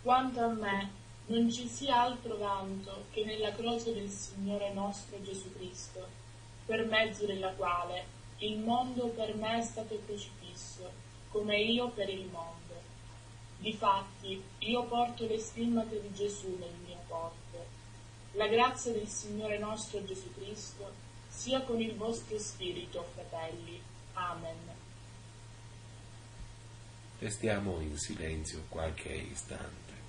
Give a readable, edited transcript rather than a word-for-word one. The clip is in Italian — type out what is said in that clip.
Quanto a me, non ci sia altro vanto che nella croce del Signore nostro Gesù Cristo, per mezzo della quale il mondo per me è stato crocifisso, come io per il mondo. Difatti, io porto le stimmate di Gesù nel mio corpo. La grazia del Signore nostro Gesù Cristo sia con il vostro spirito, fratelli. Amen. Restiamo in silenzio qualche istante.